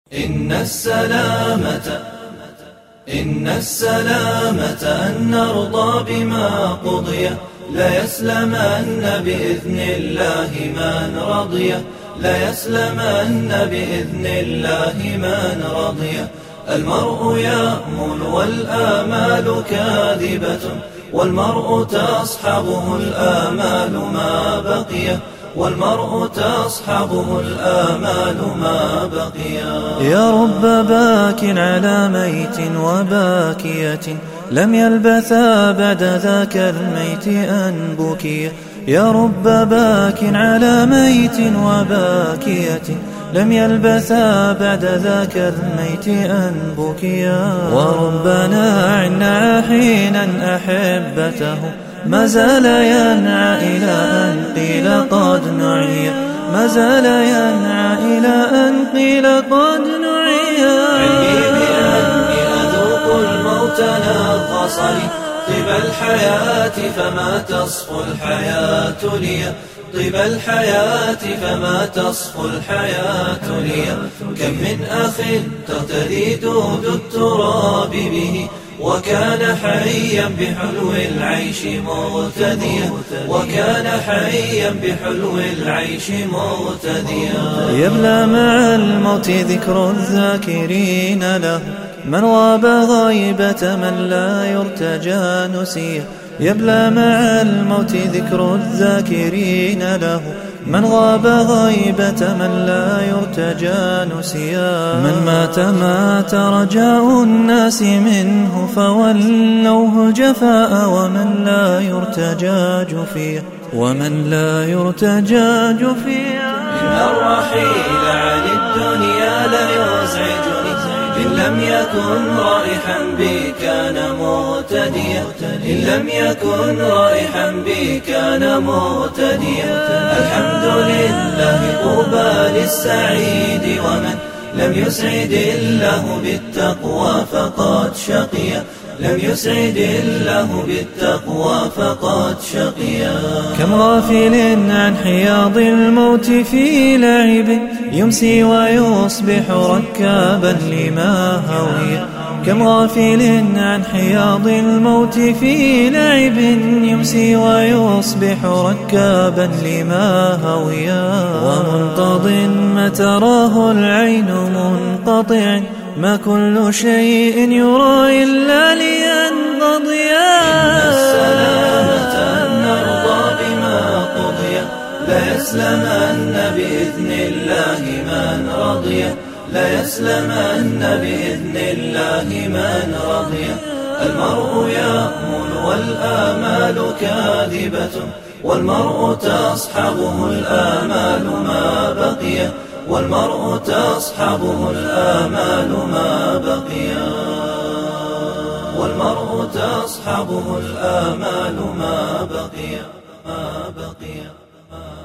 إن السلامة أن نرضى بما قضي، لا يسلمن بإذن الله من رضي، لا يسلمن بإذن الله من رضي. المرء يأمل والآمال كاذبة، والمرء تصحبه الآمال ما بقي، والمرء تصحبه الآمال ما بقي. يا رب باك على ميت وباكية، لم يلبثا بعد ذاك الميت أن بكي. يا رب باك على ميت وباكية، لم يلبثا بعد ذاك الميت أن بكيا. وربنا عنا حينا أحبته، ما زال ينعى إلى أن قيل قد نعي، ما زال ينعى إلى أن قيل قد نعي. علمي بأني أذوق الموت نغصني، طيب الحياة فما تصفو الحياة لي، طيب الحياة فما تصفو الحياة لي. كم من أخ تغتدي دود التراب به، وكان حيا بحلو العيش مغتديا، وكان حيا بحلو العيش مغتديا. يبلى مع الموت ذكر الذاكرين له، من غاب غيبة من لا يرتجى نسيه. يبلى مع الموت ذكر الذاكرين له، من غاب غيبة من لا يرتجى نسيا. من مات رجاء الناس منه، فولوه جفاء ومن لا يرتجى جفيا، ومن لا يرتجى جفيا. إن الرحيل عن الدنيا ليزعجني، إن لم يكن رائحا بي كان مغتديا، إن لم يكن رائحا بي كان مغتديا. الحمد لله طوبى للسعيد، ومن لم يسعد الله بالتقوى فقد شقيا، لم يسعد الله بالتقوى فقد شقيا. كم غافل عن حياض الموت في لعب، يمسي ويصبح ركابا لما هوي. كم غافل عن حياض الموت في لعب، يمسي ويصبح ركابا لما هويا. ومنقض ما تراه العين منقطع، ما كل شيء يرى إلا لينقضيا. إن السلامة أن نرضى بما قضي، لا يسلمن بإذن الله من رضي، لا يسلمن بإذن الله من رضي. المرء يأمل والآمال كاذبة، والمرء تصحبه الآمال ما بقي، والمرء تصحبه الآمال ما بقي، والمرء تصحبه الآمال ما بقي، ما بقي.